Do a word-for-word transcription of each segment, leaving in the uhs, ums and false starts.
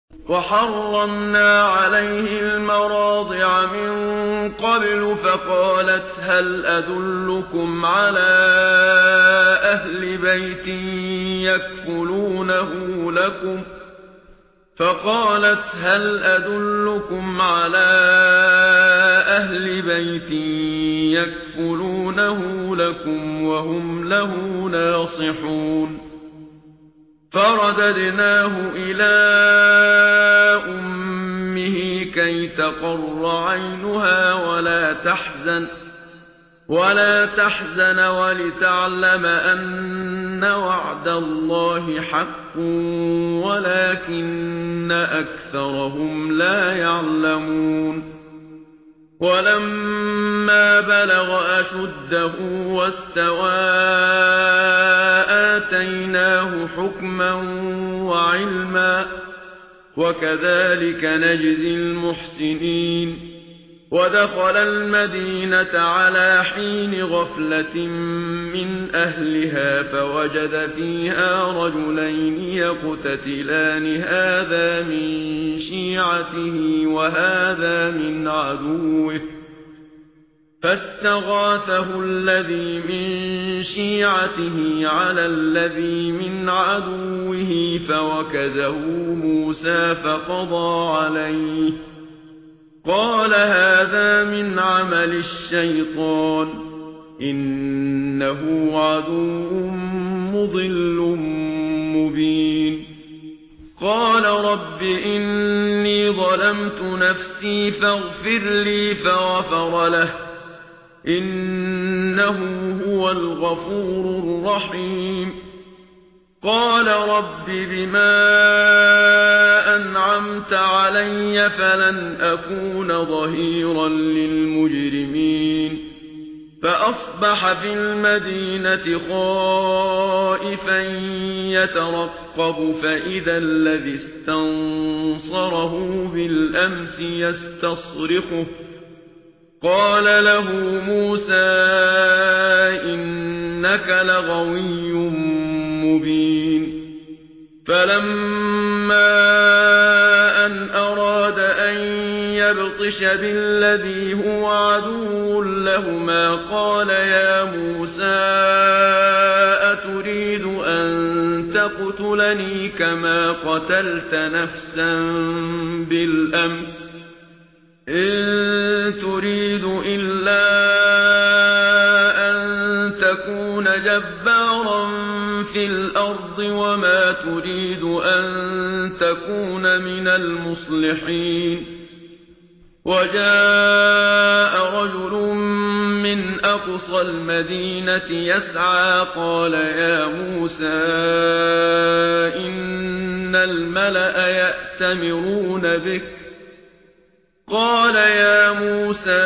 وحرمنا عليه المراضع من قبل فقالت هل أدلكم على أهل بيت يكفلونه لكم فقالت هل أدلكم على أهل بيت يكفلونه لكم وهم له ناصحون فرددناه إلى أمه كي تقر عينها ولا تحزن ولا تحزن ولتعلم أن وعد الله حق ولكن أكثرهم لا يعلمون ولما بلغ أشده واستوى آتيناه حكما وعلما وكذلك نجزي المحسنين ودخل المدينة على حين غفلة من أهلها فوجد فيها رجلين يقتتلان هذا من شيعته وهذا من عدوه فاستغاثه الذي من شيعته على الذي من عدوه فوكزه موسى فقضى عليه قال هذا من عمل الشيطان إنه عدو مضل مبين قال رب إني ظلمت نفسي فاغفر لي فغفر له إنه هو الغفور الرحيم قال رب بما أنعمت علي فلن أكون ظهيرا للمجرمين فأصبح في المدينة خائفا يترقب فإذا الذي استنصره بالأمس يستصرخه قال له موسى إنك لغوي مبين فلما أن أراد أن يبطش بالذي هو عدو لهما قال يا موسى أتريد أن تقتلني كما قتلت نفسا بالأمس إن تريد إلا أن تكون جبارا في الأرض وما تريد أن تكون من المصلحين وجاء رجل من أقصى المدينة يسعى قال يا موسى إن الملأ يأتمرون بك قال يا موسى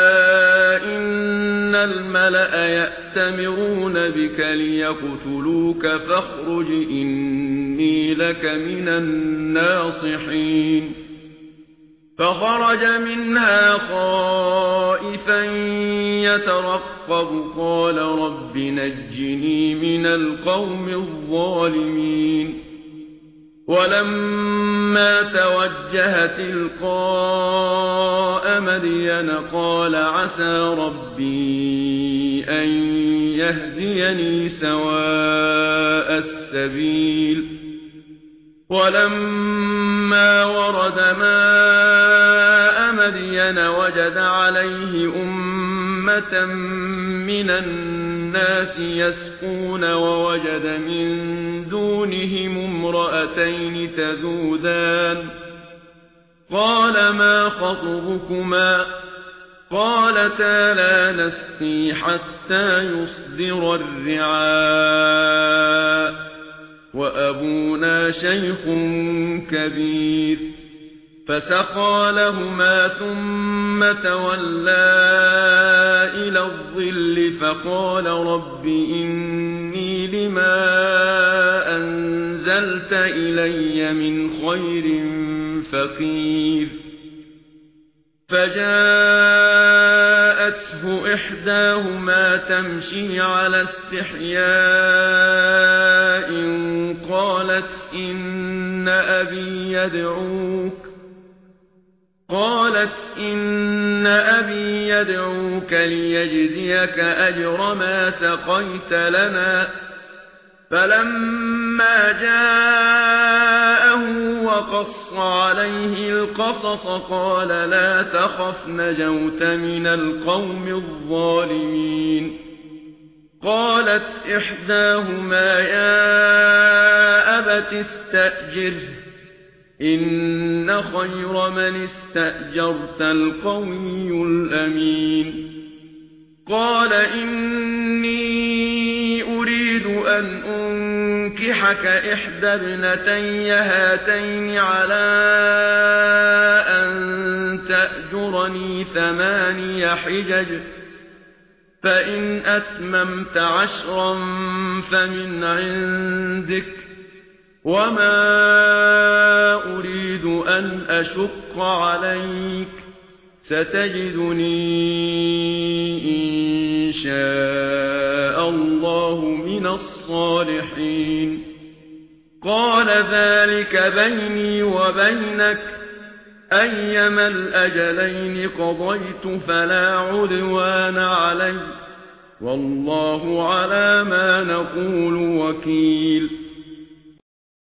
إن الملأ يأتمرون بك ليقتلوك فاخرج إني لك من الناصحين فخرج منها خائفا يترقب قال رب نجني من القوم الظالمين ولما توجه تلقاء مدين قال عسى ربي أن يهديني سواء السبيل ولما ورد ماء مدين وجد عليه أمة من الناس يسقون ووجد من دونهم امرأتين تذودان قال ما خطبكما قالتا لا نسقي حتى يصدر الرعاء وأبونا شيخ كبير فسقى لهما ثم تولى إلى الظل فقال رب إني لما أنزلت إلي من خير فقير فجاءته إحداهما تمشي على استحياء قالت إن أبي يدعوك قالت إن أبي يدعوك ليجزيك أجر ما سقيت لنا فلما جاءه وقص عليه القصص قال لا تخف نجوت من القوم الظالمين قالت إحداهما يا أبت استأجره إن خير من استأجرت القوي الأمين قال إني أريد أن أنكحك إحدى ابنتي هاتين على أن تأجرني ثماني حجج فإن أتممت عشرا فمن عندك وما أريد أن أشق عليك ستجدني إن شاء الله من الصالحين قال ذلك بيني وبينك أيما الأجلين قضيت فلا عدوان علي والله على ما نقول وكيل